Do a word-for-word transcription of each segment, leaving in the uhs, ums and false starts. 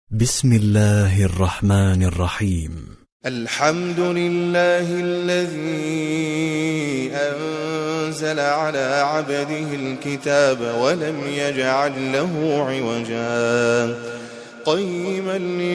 بسم الله الرحمن الرحيم. الحمد لله الذي أنزل على عبده الكتاب ولم يجعل له عوجا قيما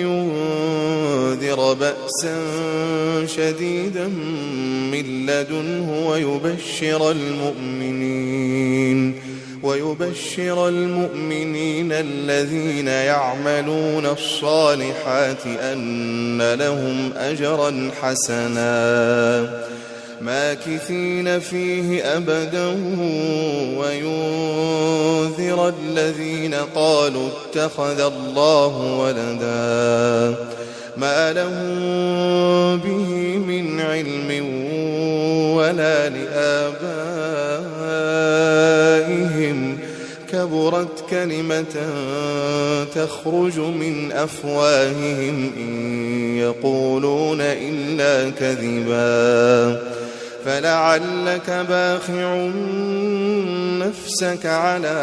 لينذر بأسا شديدا من لدنه ويبشر المؤمنين ويبشر المؤمنين الذين يعملون الصالحات أن لهم أجرا حسنا ماكثين فيه أبدا وينذر الذين قالوا اتخذ الله ولدا ما لهم به من علم ولا لآبائهم كبرت كلمة تخرج من أفواههم إن يقولون إلا كذبا فلعلك باخع نفسك على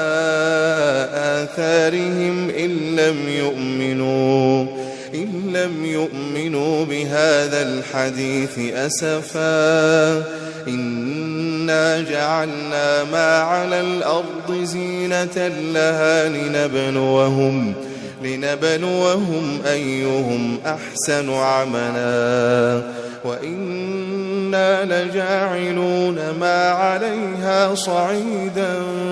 آثارهم إن لم يؤمنوا إن لم يؤمنوا بهذا الحديث أسفا إنا جعلنا ما على الأرض زينة لها لنبلوهم لنبلوهم أيهم أحسن عملا وإنا لجاعلون ما عليها صعيدا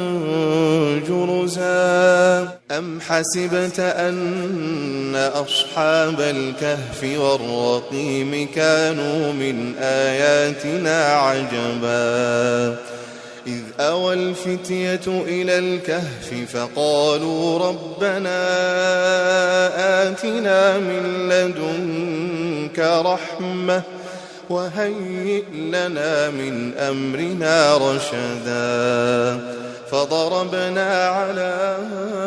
جرزا أم حسبت أن أصحاب الكهف والرقيم كانوا من آياتنا عجبا إذ أوى الفتية إلى الكهف فقالوا ربنا آتنا من لدنك رحمة وهيئ لنا من أمرنا رشدا فضربنا على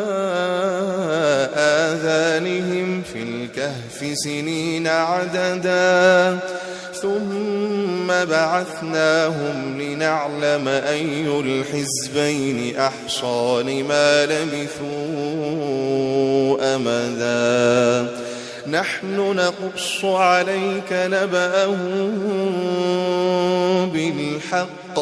آذانهم في الكهف سنين عددا ثم بعثناهم لنعلم أي الحزبين أحصى لما لبثوا أمدا نحن نقص عليك نبأهم بالحق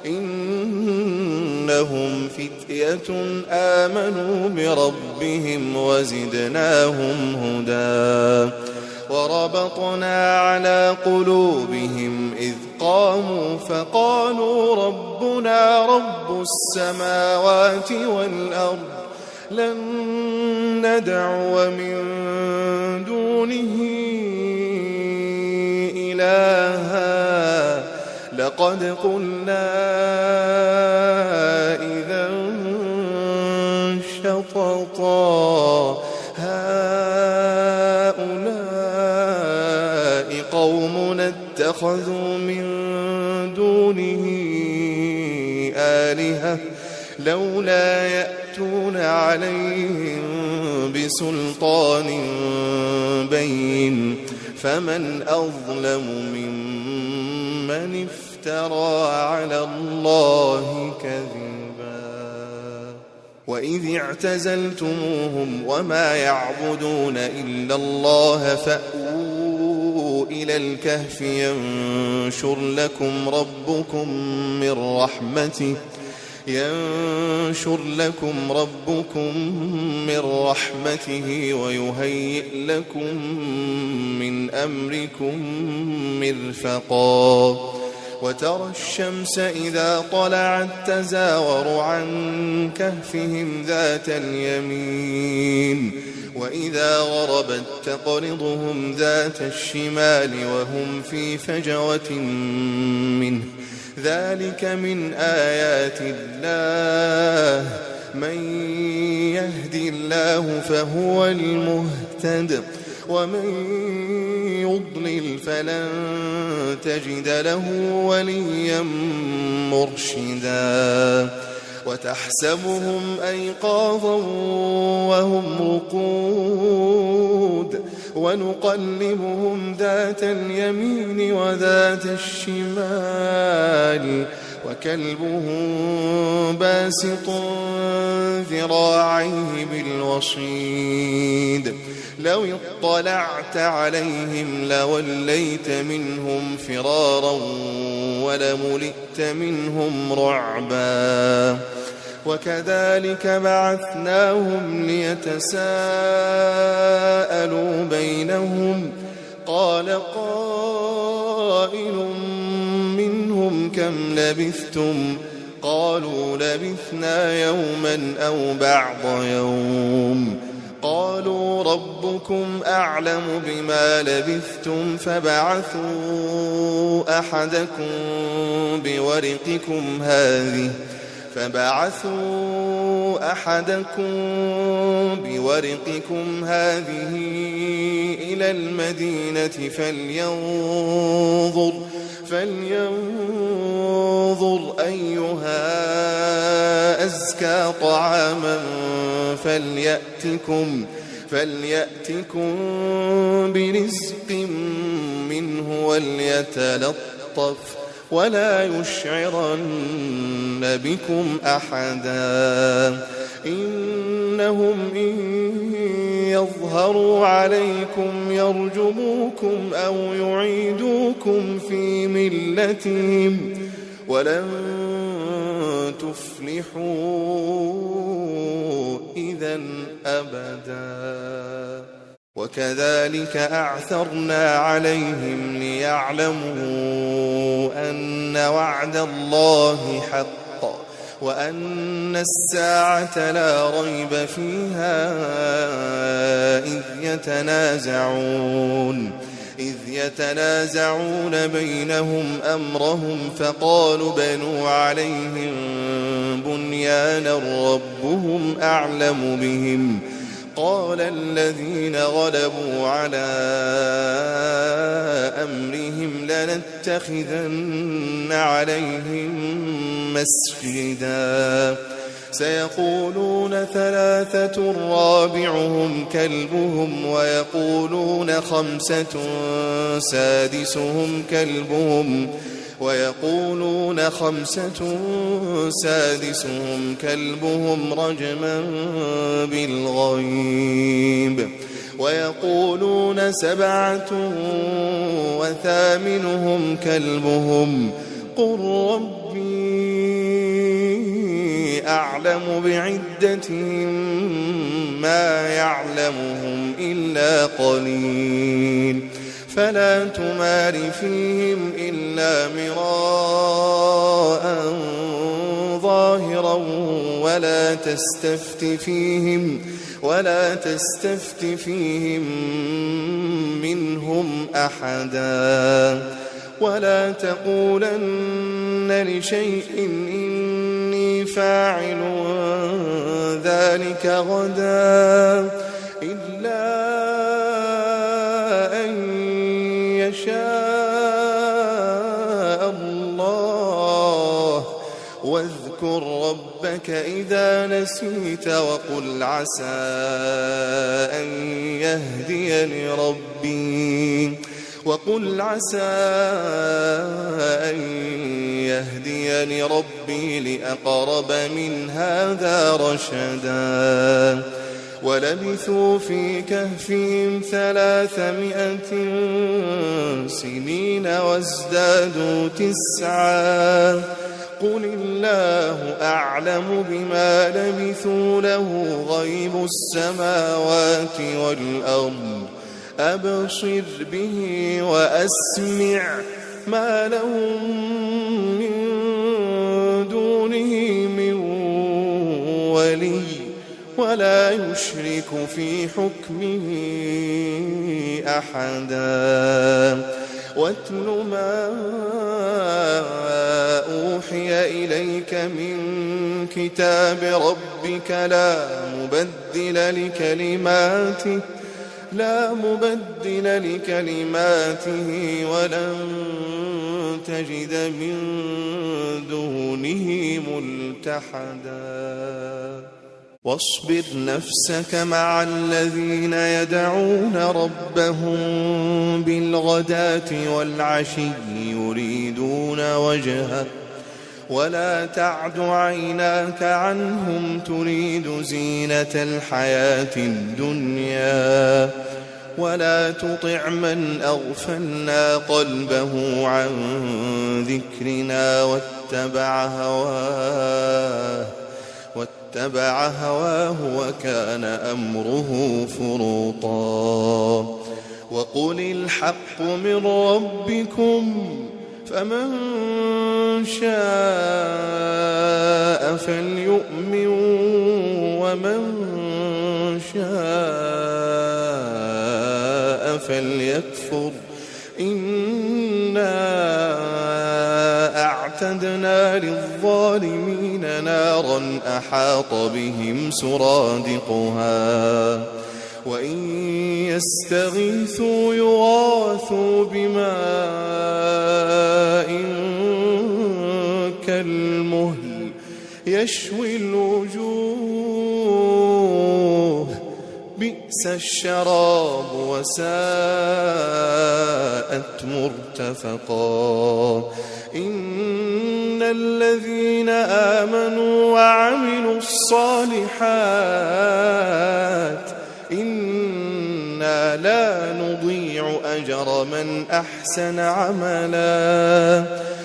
إنهم فتية آمنوا بربهم وزدناهم هدى وربطنا على قلوبهم إذ قاموا فقالوا ربنا رب السماوات والأرض لن ندعو من دونه إلها لقد قلنا إذا شططا هؤلاء قومنا اتخذوا من دونه آلهة لولا يأتون عليهم بسلطان بين فمن أظلم ممن افترى على الله كذبا وإذ اعتزلتموهم وما يعبدون إلا الله فأووا إلى الكهف ينشر لكم ربكم من رحمته ينشر لكم ربكم من رحمته ويهيئ لكم من أمركم مرفقا وترى الشمس إذا طلعت تزاور عن كهفهم ذات اليمين وإذا غربت تقرضهم ذات الشمال وهم في فجوة منه ذلك من آيات الله من يهد الله فهو المهتد ومن يضلل فلن تجد له وليا مرشدا وتحسبهم أيقاظا وهم رقود ونقلبهم ذات اليمين وذات الشمال وكلبهم باسط ذراعيه بالوصيد لو اطلعت عليهم لوليت منهم فرارا ولملئت منهم رعبا وكذلك بعثناهم ليتساءلوا بينهم قال قائل منهم كم لبثتم قالوا لبثنا يوما أو بعض يوم قالوا ربكم أعلم بما لبثتم فبعثوا أحدكم بورقكم هذه فبعثوا أحدكم بورقكم هذه إلى المدينة فلينظر فلينظر أيها أزكى طعاما فليأتكم فليأتكم برزق منه وليتلطف ولا يشعرن بكم أحدا إنهم إن يظهروا عليكم يرجموكم أو يعيدوكم في ملتهم ولن تفلحوا إذا أبدا وكذلك أعثرنا عليهم ليعلموا أن وعد الله حق وأن الساعة لا ريب فيها إذ يتنازعون إذ يتنازعون بينهم أمرهم فقالوا بنوا عليهم بنيانا ربهم أعلم بهم قال الذين غلبوا على أمرهم لنتخذن عليهم مسجدا سيقولون ثلاثة رابعهم كلبهم ويقولون خمسة سادسهم كلبهم ويقولون خمسة سادسهم كلبهم رجما بالغيب ويقولون سبعة وثامنهم كلبهم قل ربي أعلم بعدتهم ما يعلمهم إلا قليل فلا تمار فيهم إلا مراء ظاهرا ولا تستفت فيهم ولا تستفت فيهم منهم أحدا ولا تقولن لشيء إني فاعل ذلك غدا إلا أن يشاء الله واذكر ربك إذا نسيت وقل عسى أن يهديني ربي وقل عسى أن يهديني ربي لأقرب من هذا رشدا ولبثوا في كهفهم ثلاثمائة سنين وازدادوا تسعا قل الله أعلم بما لبثوا له غيب السماوات والأرض أبصر به وأسمع ما لهم من دونه من ولي ولا يشرك في حكمه أحدا واتل ما أوحي إليك من كتاب ربك لا مبدل لكلماته لا مبدل لكلماته ولن تجد من دونه ملتحدا واصبر نفسك مع الذين يدعون ربهم بالغداة والعشي يريدون وجهه ولا تعد عيناك عنهم تريد زينة الحياة الدنيا ولا تطع من أغفلنا قلبه عن ذكرنا واتبع هواه واتبع هواه وكان أمره فرطا وقل الحق من ربكم فمن شاء فليؤمن ومن شاء فليكفر إنا أعتدنا للظالمين نارا أحاط بهم سرادقها وإن يستغيثوا يغاثوا بماء كالمهل يشوي الوجوه بئس الشراب وساءت مرتفقا إن الذين آمنوا وعملوا الصالحات إنا لا نضيع أجر من أحسن عملا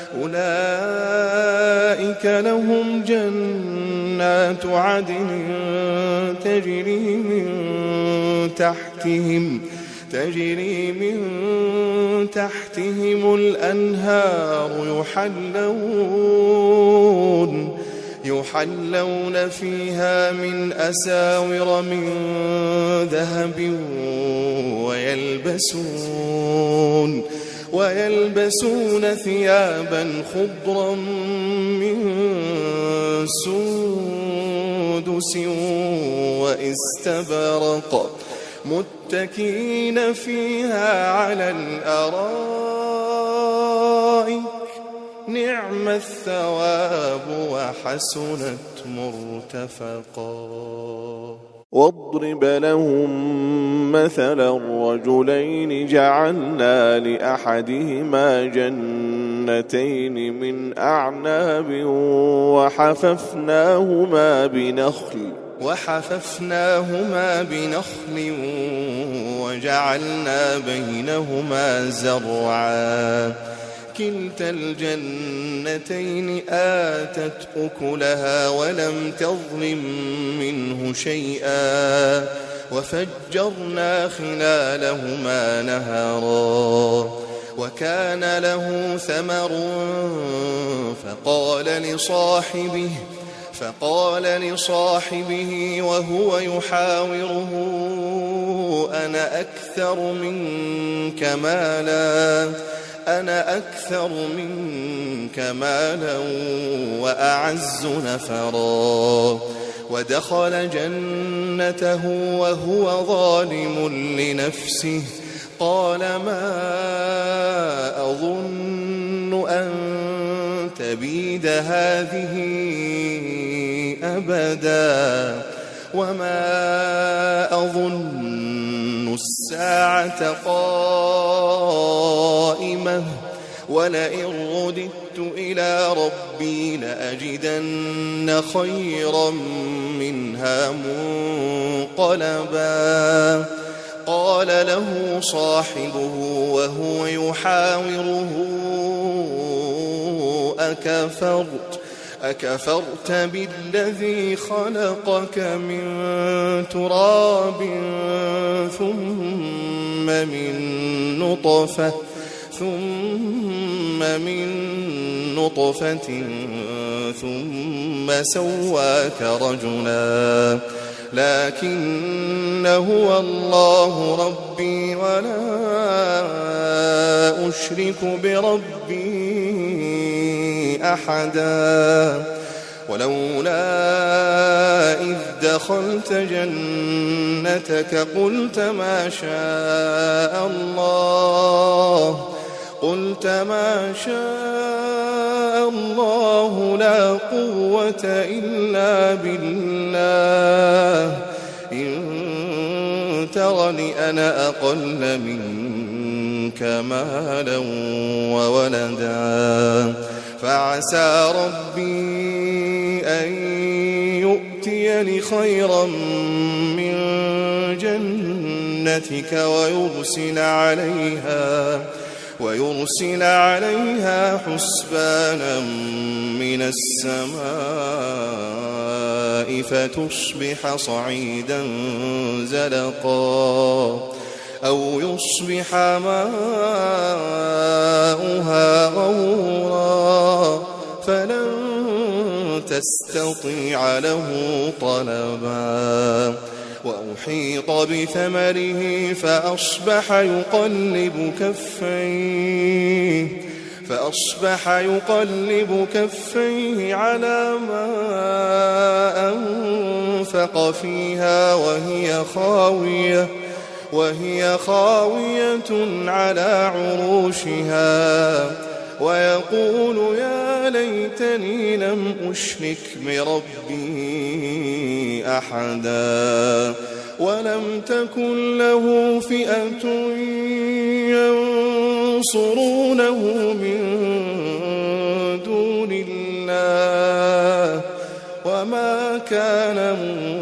أولئك لهم جنات عدن تجري من تحتهم تجري من تحتهم الأنهار يحلون يحلون فيها من أساور من ذهب ويلبسون ويلبسون ثيابا خضرا من سندس واستبرق متكئين فيها على الأرائك نعم الثواب وحسنت مرتفقا واضرب لهم مثلا رجلين جعلنا لأحدهما جنتين من أعناب وحففناهما بنخل وحففناهما بنخل وجعلنا بينهما زرعا كلتا الجنتين آتت أكلها ولم تظلم منه شيئا وفجرنا خلالهما نهرا وكان له ثمر فقال لصاحبه فقال لصاحبه وهو يحاوره أنا أكثر منك مالا أنا أكثر منك مالا وأعز نفرا ودخل جنته وهو ظالم لنفسه قال ما أظن أن تبيد هذه أبدا وما أظن الساعة قائمة ولئن رددت إلى ربي لأجدن خيرا منها منقلبا قال له صاحبه وهو يحاوره أكفرت أكفرت بالذي خلقك من تراب ثم من نطفة ثم من نطفة ثم سواك رجلا لكن هو الله ربي ولا أشرك بربي أحدا ولولا إذ دخلت جنتك قلت ما شاء الله قلت ما شاء الله لا قوة إلا بالله إن ترني أنا أقل منك مالا وولدا فعسى ربي أن يؤتيني خيرا من جنتك ويرسل عليها ويرسل عليها حسبانا من السماء فتصبح صعيدا زلقا أو يصبح ماؤها غورا فلن تستطيع له طلبا وأحيط بثمره فأصبح يقلب كفيه فأصبح يقلب كفيه على ما أنفق فيها وهي خاوية وهي خاوية على عروشها ويقول يا ليتني لم أشرك بربي أحدا ولم تكن له فئة ينصرونه من دون الله وما كان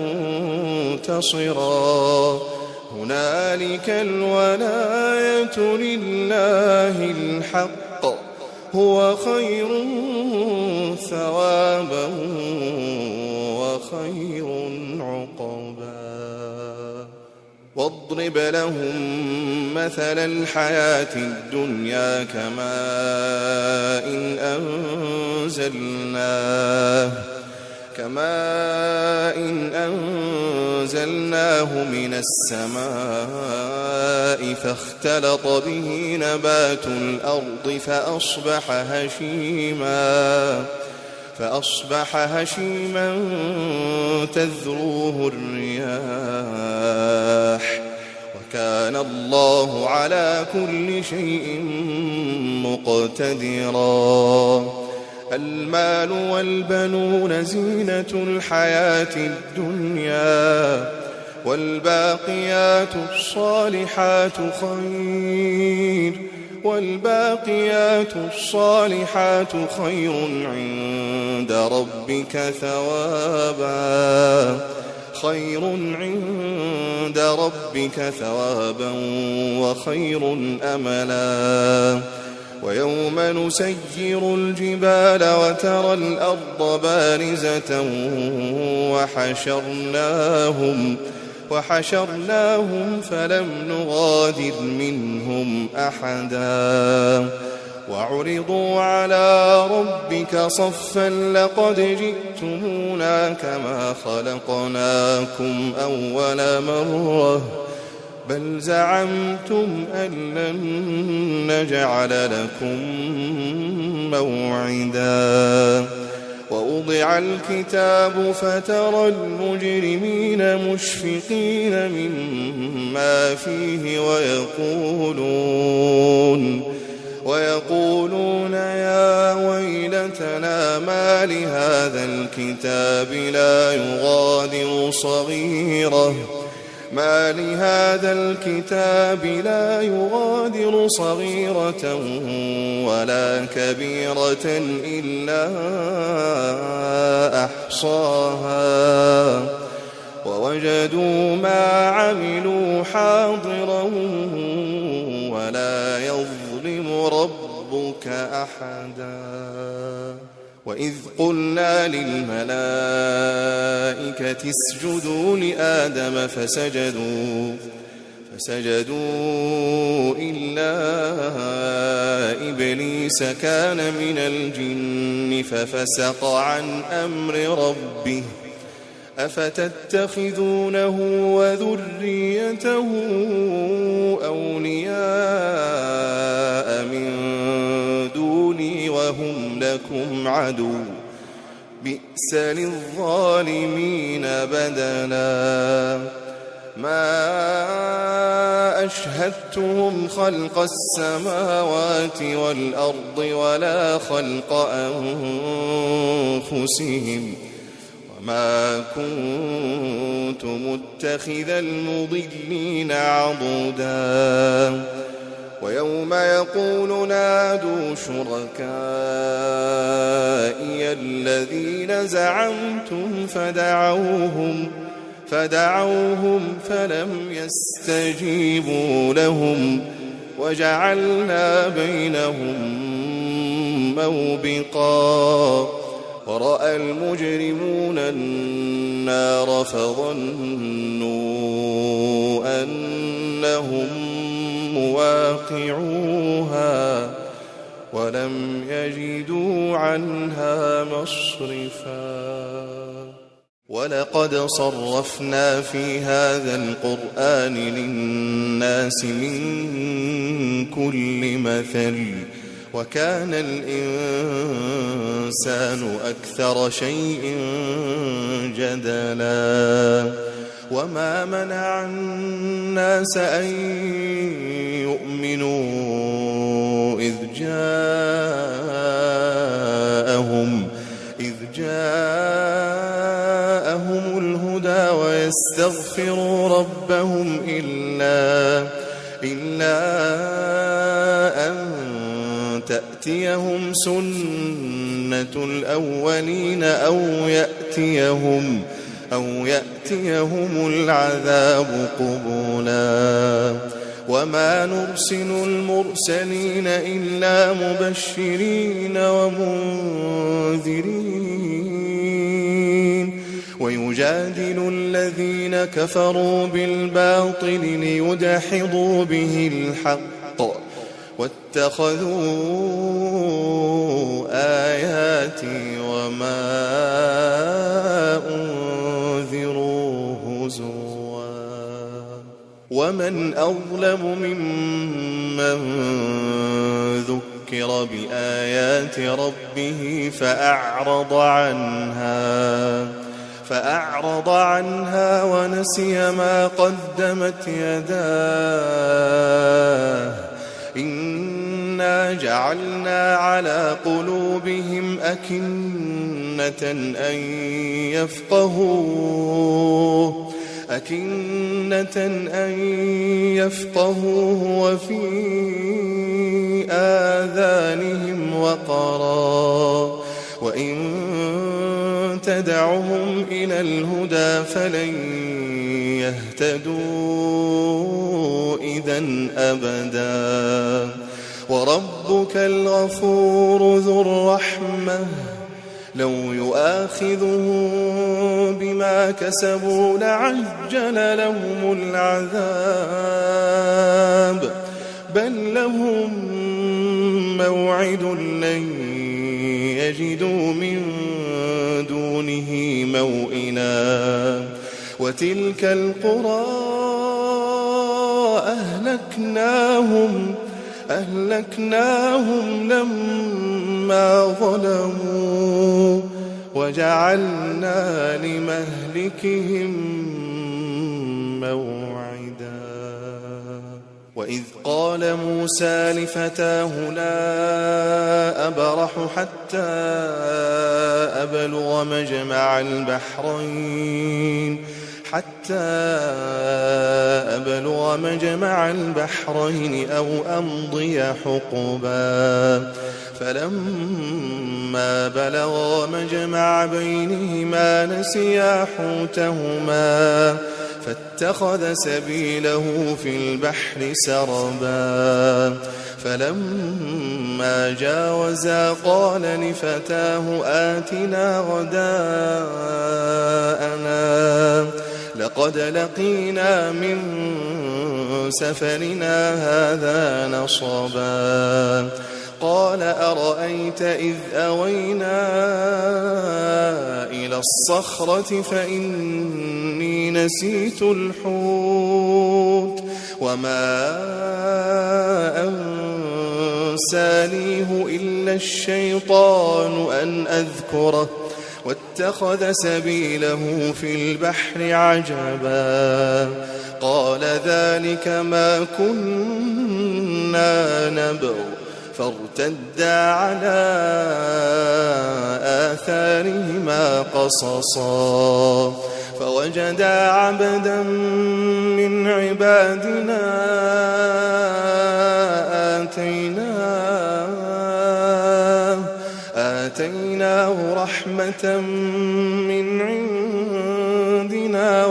منتصرا هنالك الولاية لله الحق هو خير ثوابا وخير عقبا واضرب لهم مثل الحياة الدنيا كماء إن أنزلناه كماء إن أنزلناه من السماء فاختلط به نبات الأرض فأصبح هشيما فأصبح هشيما تذروه الرياح وكان الله على كل شيء مقتدرا المال والبنون زينة الحياة الدنيا والباقيات الصالحات خير والباقيات الصالحات خير عند ربك ثوابا خير عند ربك ثوابا وخير أملا ويوم نسير الجبال وترى الأرض بارزة وحشرناهم وحشرناهم فلم نغادر منهم أحدا وعرضوا على ربك صفا لقد جئتمونا كما خلقناكم أول مرة بل زعمتم أن لن نجعل لكم موعدا ووضع الكتاب فترى المجرمين مشفقين مما فيه ويقولون ويقولون يا ويلتنا ما لهذا الكتاب لا يغادر صغيرة ما لهذا الكتاب لا يغادر صغيرة ولا كبيرة إلا أحصاها ووجدوا ما عملوا حاضرا ولا يظلم ربك أحدا وإذ قلنا للملائكة اسجدوا لآدم فسجدوا فسجدوا إلا إبليس كان من الجن ففسق عن أمر ربه أفتتخذونه وذريته أولياء من دوني وهم لكم عدو بئس للظالمين بدلا ما أشهدتهم خلق السماوات والأرض ولا خلق أنفسهم وما كنت متخذ المضلين عضدا ويوم يقول نادوا شركائي الذين زعمتم فدعوهم فدعوهم فلم يستجيبوا لهم وجعلنا بينهم موبقا ورأى المجرمون النار فظنوا أنهم مواقعوها ولم يجدوا عنها مصرفا ولقد صرفنا في هذا القرآن للناس من كل مثل وكان الإنسان أكثر شيء جدلا وما منع الناس أن يؤمنوا إذ جاءهم إذ جاءهم الهدى ويستغفروا ربهم إلا إلا أن تأتيهم سنة الأولين أو يأتيهم أو يأتيهم العذاب قبلا وما نرسل المرسلين إلا مبشرين ومنذرين ويجادل الذين كفروا بالباطل ليدحضوا به الحق واتخذوا آياتي وما أنذروا هزوا ومن أظلم ممن ذكر بآيات ربه فأعرض عنها فأعرض عنها ونسي ما قدمت يداه إنا جعلنا على قلوبهم أكنة أن يفقهوه أكنة أن يفقهوه وفي آذانهم وقرا وإن تدعهم إلى الهدى فلن يهتدوا إذن أبدا وربك الغفور ذو الرحمة لو يؤاخذهم بما كسبوا لعجل لهم العذاب بل لهم موعد لن يجدوا من دونه موئلا وتلك القرى أهلكناهم أهلكناهم لما ظلموا وجعلنا لمهلكهم موعدا وإذ قال موسى لفتاه لا أبرح حتى أبلغ مجمع البحرين حتى أبلغ مجمع البحرين أو أمضي حقبا فلما بلغا مجمع بينهما نسيا حوتهما فاتخذ سبيله في البحر سربا فلما جاوزا قال لفتاه آتنا غداءنا لقد لقينا من سفرنا هذا نصبا قال أرأيت إذ أوينا إلى الصخرة فإني نسيت الحوت وما أنسانيه إلا الشيطان أن أذكره واتخذ سبيله في البحر عجبا قال ذلك ما كنا نبغ فارتدا على آثارهما قصصا فوجدا عبدا من عبادنا آتيناه, آتيناه رحمة من عندنا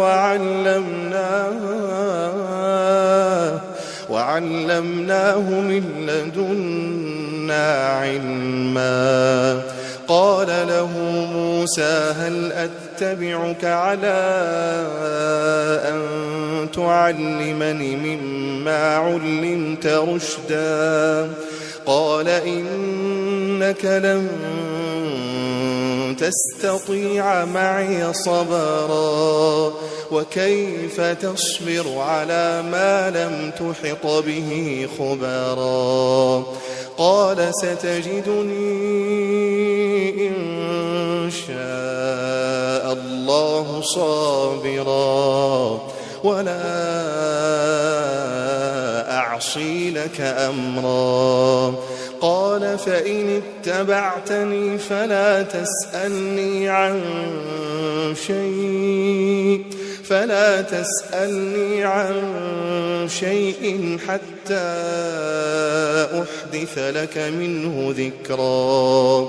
وعلمناه, وعلمناه من لدنا علما قال له موسى هل أتبعك على أن تعلمني مما علمت رشدا قال إنك لن تستطيع معي صبرا وكيف تصبر على ما لم تحط به خبرا قال ستجدني إن شاء الله صابرا ولا أعصي لك أمرا قال فإن اتبعتني فلا تسألني عن شيء فلا تسألني عن شيء حتى أحدث لك منه ذكرا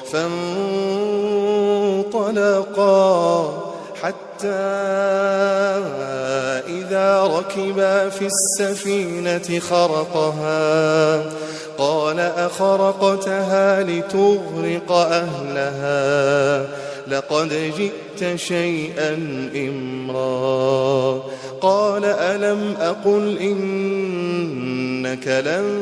فانطلقا حتى إذا ركبا في السفينة خرقها قال أخرقتها لتغرق أهلها لقد جئت شيئا إمرا قال ألم أقل إنك لن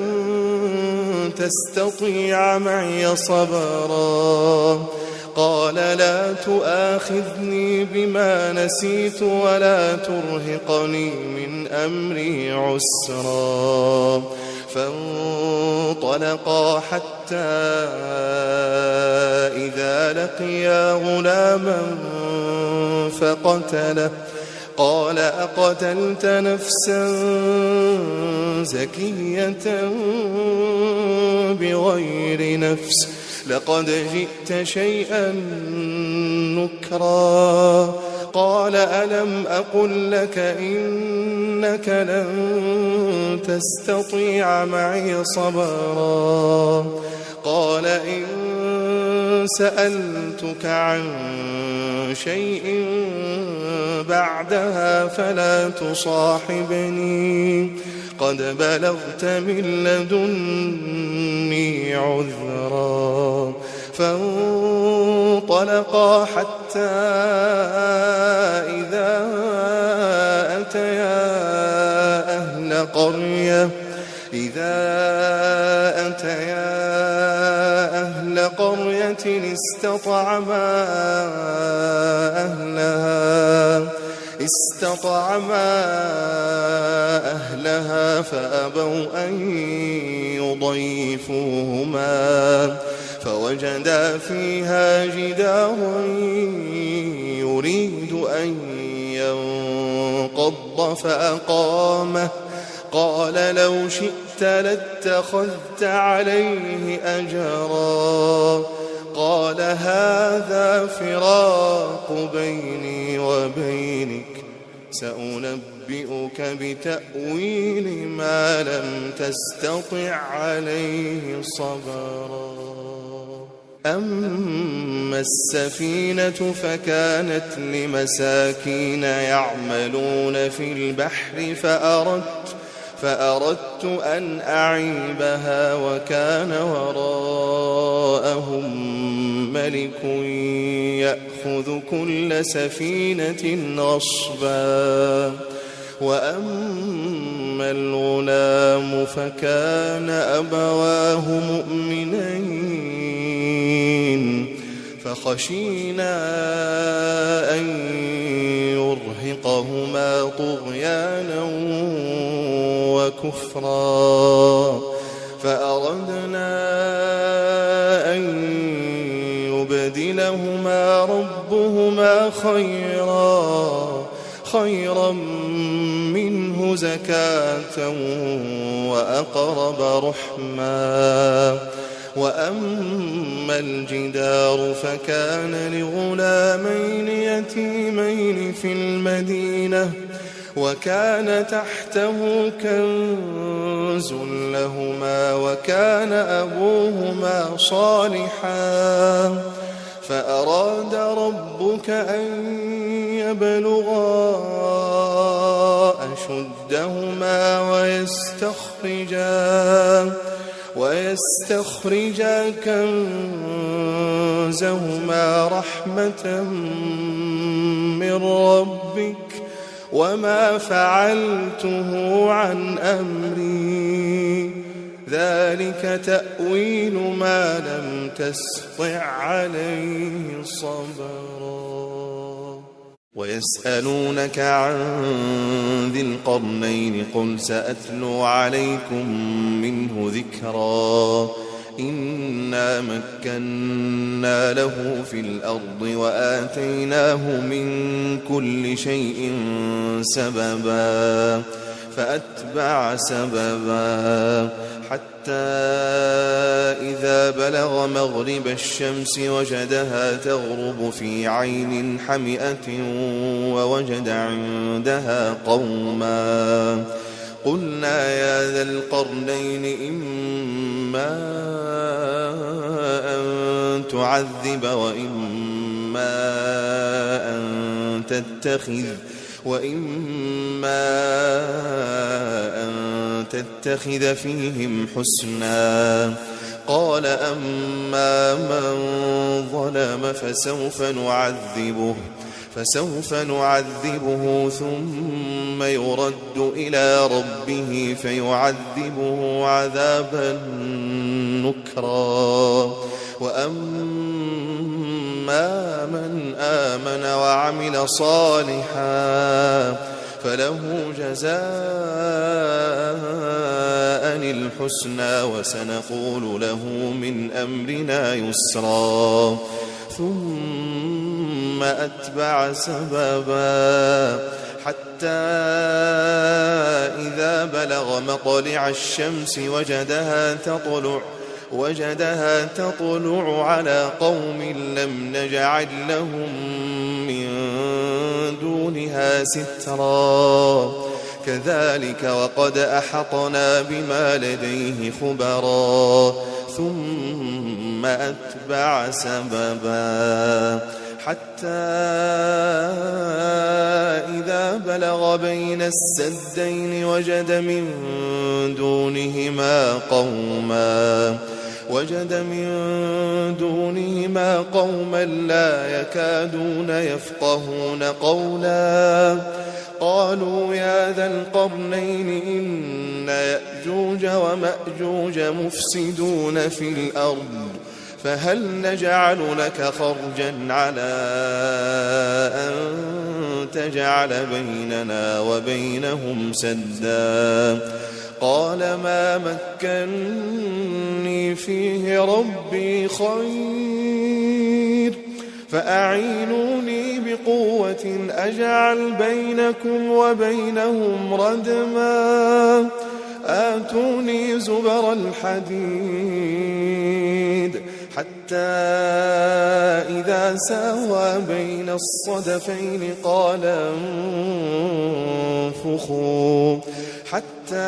تستطيع معي صبرا قال لا تؤاخذني بما نسيت ولا ترهقني من أمري عسرا فانطلقا حتى إذا لقيا غلاما فقتله قال أقتلت نفسا زكية بغير نفس لقد جئت شيئا نكرا قال ألم أقل لك إنك لن تستطيع معي صبرا قال إن سألتك عن شيء بعدها فلا تصاحبني قد بلغت من لدني عذرا فانطلقا حتى إذا أتيا أهل قرية إذا أتيا أهل قرية استطعما أهلها استطعما أهلها فأبوا أن يضيفوهما فوجدا فيها جدارا يريد أن ينقض فأقامه قال لو شئت لاتخذت عليه أجرا قال هذا فراق بيني وبينك سأنبئك بتأويل ما لم تستطع عليه صبرا أما السفينة فكانت لمساكين يعملون في البحر فأردت فأردت أن أعيبها وكان وراءهم ملك يأخذ كل سفينة غصبا وأما الغلام فكان أبواه مؤمنين فخشينا أن يرهقهما طغيانا وكفرا فأردنا أن يبدلهما ليبدلهما ربهما خيرا خيرا منه زكاة وأقرب رحما. وأما الجدار فكان لغلامين يتيمين في المدينة وكان تحته كنز لهما وكان أبوهما صالحا فأراد ربك أن يبلغا أشدهما ويستخرجا ويستخرجا كنزهما رحمة من ربك وما فعلته عن أمري ذلك تأويل ما لم تستطع عليه صبرا. ويسألونك عن ذي القرنين قل سأتلو عليكم منه ذكرا إنا مكنا له في الأرض وآتيناه من كل شيء سببا فأتبع سببا حتى إذا بلغ مغرب الشمس وجدها تغرب في عين حمئة ووجد عندها قوما قلنا يا ذا القرنين إما أن تعذب وإما أن تتخذ وإما أن تتخذ فيهم حسنا. قال أما من ظلم فسوف نعذبه فسوف نعذبه ثم يرد إلى ربه فيعذبه عذابا نكرا. وأما من آمن وعمل صالحا فله جزاء الحسنى وسنقول له من أمرنا يسرا. ثم أتبع سببا حتى إذا بلغ مطلع الشمس وجدها تطلع وجدها تطلع على قوم لم نجعل لهم من دونها سترا كذلك وقد أحطنا بما لديه خبرا. ثم أتبع سببا حتى إذا بلغ بين السدين وجد من دونهما قوما وجد من دونهما قوما لا يكادون يفقهون قولا قالوا يا ذا القرنين إن يأجوج ومأجوج مفسدون في الأرض فهل نجعل لك خرجا على أن تجعل بيننا وبينهم سدا. قال ما مكنني فيه ربي خير فأعينوني بقوة أجعل بينكم وبينهم ردما آتوني زبر الحديد حتى إذا ساوى بين الصدفين قال انفخوا حتى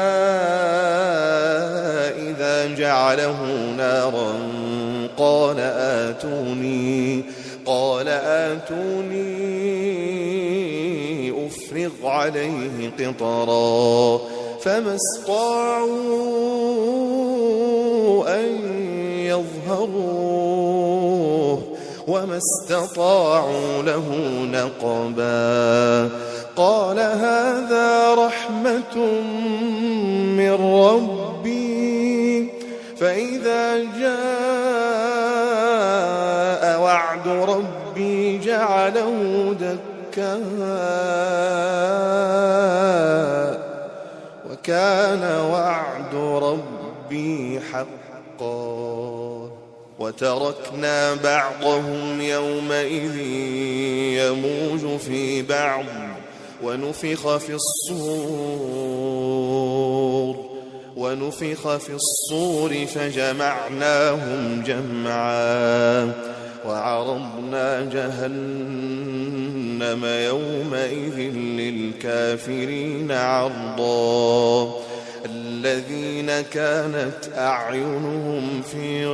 إذا جعله نارا قال آتوني قال آتوني أفرغ عليه قطرا فما استطاعوا أن يظهروه وما استطاعوا له نقبا. قال هذا رحمة من ربي فإذا جاء وعد ربي جعله دكا وكان وعد ربي حقا. وتركنا بعضهم يومئذ يموج في بعض ونفخ في الصور ونفخ في الصور فجمعناهم جمعا وعرضنا جهنم يومئذ للكافرين عرضا الذين كانت أعينهم في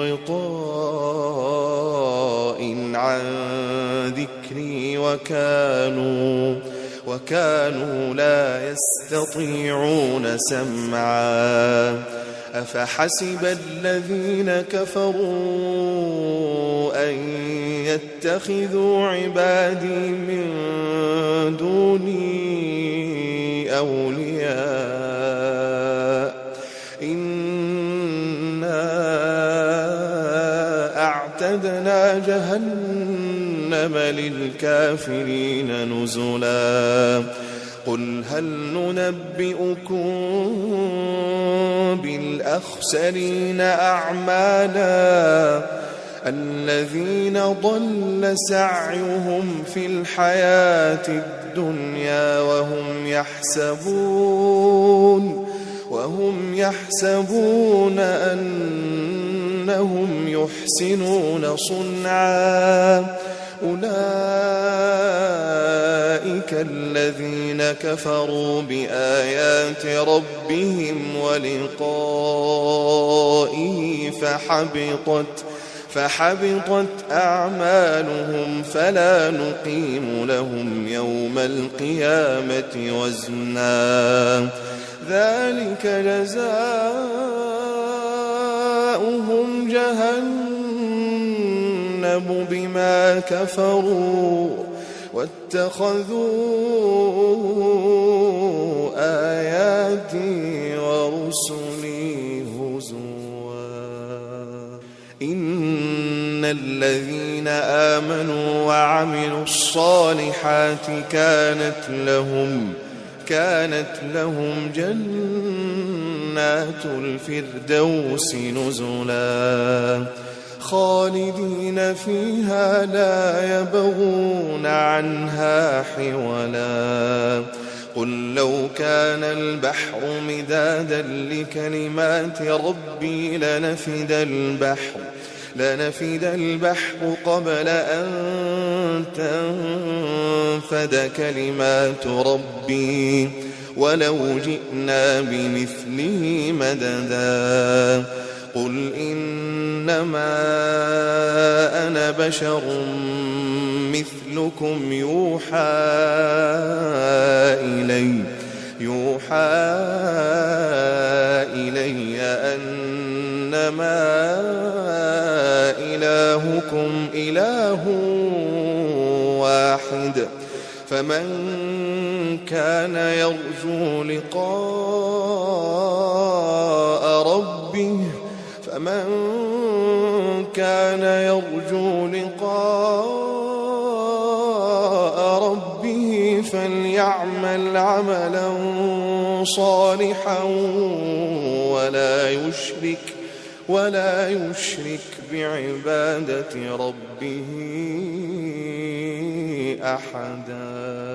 غطاء عن ذكري وكانوا وكانوا لا يستطيعون سمعا أفحسب الذين كفروا أن يتخذوا عبادي من دوني أولياء إنا أعتدنا جهنم للكافرين نزلا قل هل ننبئكم بالأخسرين أعمالا الذين ضل سعيهم في الحياة الدنيا وهم يحسبون وهم يحسبون أنهم يحسنون صنعا أولئك الذين كفروا بآيات ربهم ولقائه فحبطت فحبطت أعمالهم فلا نقيم لهم يوم القيامة وزنا ذلك جزاؤهم جهنم بما كفروا واتخذوا آياتي ورسلي هزوا إن الذين آمنوا وعملوا الصالحات كانت لهم كانت لهم جنات الفردوس نزلا خالدين فيها لا يبغون عنها حولا قل لو كان البحر مدادا لكلمات ربي لنفد البحر لنفد البحر قبل أن تنفد كلمات ربي ولو جئنا بمثله مددا قل إنما أنا بشر مثلكم يوحى إلي يوحى إلي أنما إلهكم إله واحد فمن كان يرجو لقاء ربه فمن كان يرجو لقاء ربه فليعمل عملا صالحا ولا يشرك ولا يشرك بعبادة ربه أحدا.